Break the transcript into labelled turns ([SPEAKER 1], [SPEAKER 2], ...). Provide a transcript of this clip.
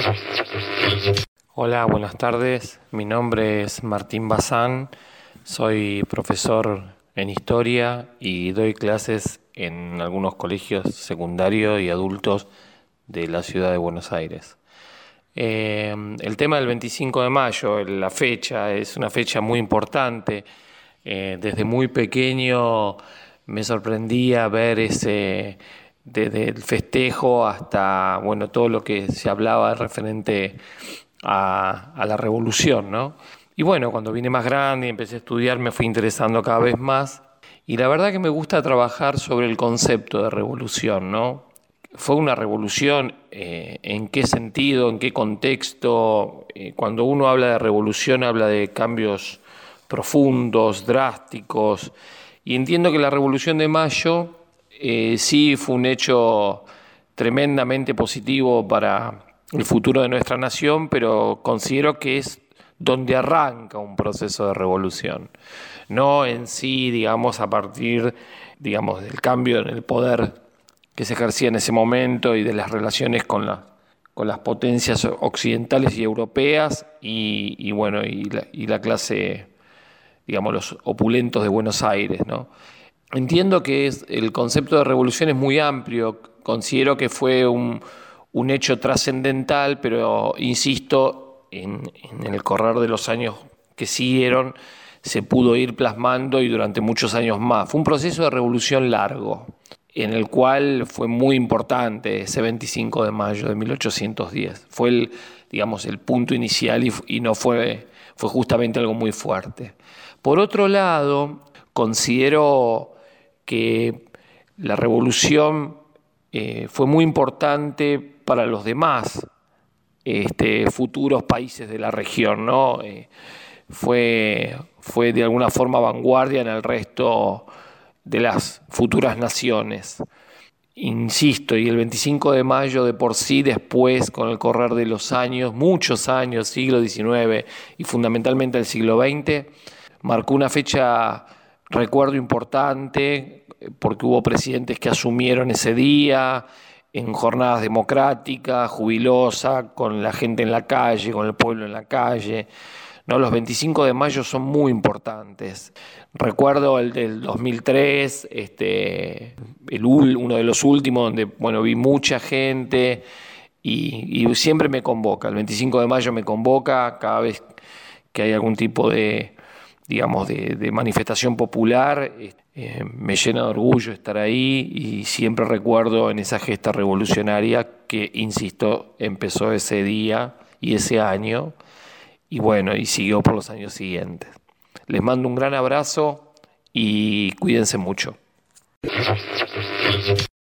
[SPEAKER 1] Hola, buenas tardes. Mi nombre es Martín Bazán. Soy profesor en historia y doy clases en algunos colegios secundarios y adultos de la ciudad de Buenos Aires. El tema del 25 de mayo, la fecha, es una fecha muy importante. Desde muy pequeño me sorprendía ver desde el festejo hasta, bueno, todo lo que se hablaba referente a la revolución, ¿no? Y bueno, cuando vine más grande y empecé a estudiar, me fui interesando cada vez más. Y la verdad que me gusta trabajar sobre el concepto de revolución, ¿no? ¿Fue una revolución? ¿En qué sentido? ¿En qué contexto? Cuando uno habla de revolución, habla de cambios profundos, drásticos. Y entiendo que la Revolución de Mayo sí fue un hecho tremendamente positivo para el futuro de nuestra nación, pero considero que es donde arranca un proceso de revolución. No en sí, digamos, a partir, digamos, del cambio en el poder que se ejercía en ese momento y de las relaciones con las potencias occidentales y europeas y bueno, y la clase, digamos, los opulentos de Buenos Aires, ¿no? Entiendo que el concepto de revolución es muy amplio, considero que fue un hecho trascendental, pero insisto, en el correr de los años que siguieron se pudo ir plasmando y durante muchos años más. Fue un proceso de revolución largo, en el cual fue muy importante ese 25 de mayo de 1810. Fue digamos, el punto inicial y no fue justamente algo muy fuerte. Por otro lado, considero que la revolución fue muy importante para los demás futuros países de la región, ¿no? Fue de alguna forma vanguardia en el resto de las futuras naciones. Insisto, y el 25 de mayo de por sí después, con el correr de los años, muchos años, siglo XIX y fundamentalmente el siglo XX, marcó una fecha, recuerdo, importante, porque hubo presidentes que asumieron ese día en jornadas democráticas, jubilosas, con la gente en la calle, con el pueblo en la calle. No, los 25 de mayo son muy importantes. Recuerdo el del 2003, uno de los últimos, donde bueno, vi mucha gente y siempre me convoca. El 25 de mayo me convoca cada vez que hay algún tipo digamos, de manifestación popular. Me llena de orgullo estar ahí y siempre recuerdo en esa gesta revolucionaria que, insisto, empezó ese día y ese año y bueno, y siguió por los años siguientes. Les mando un gran abrazo y cuídense mucho.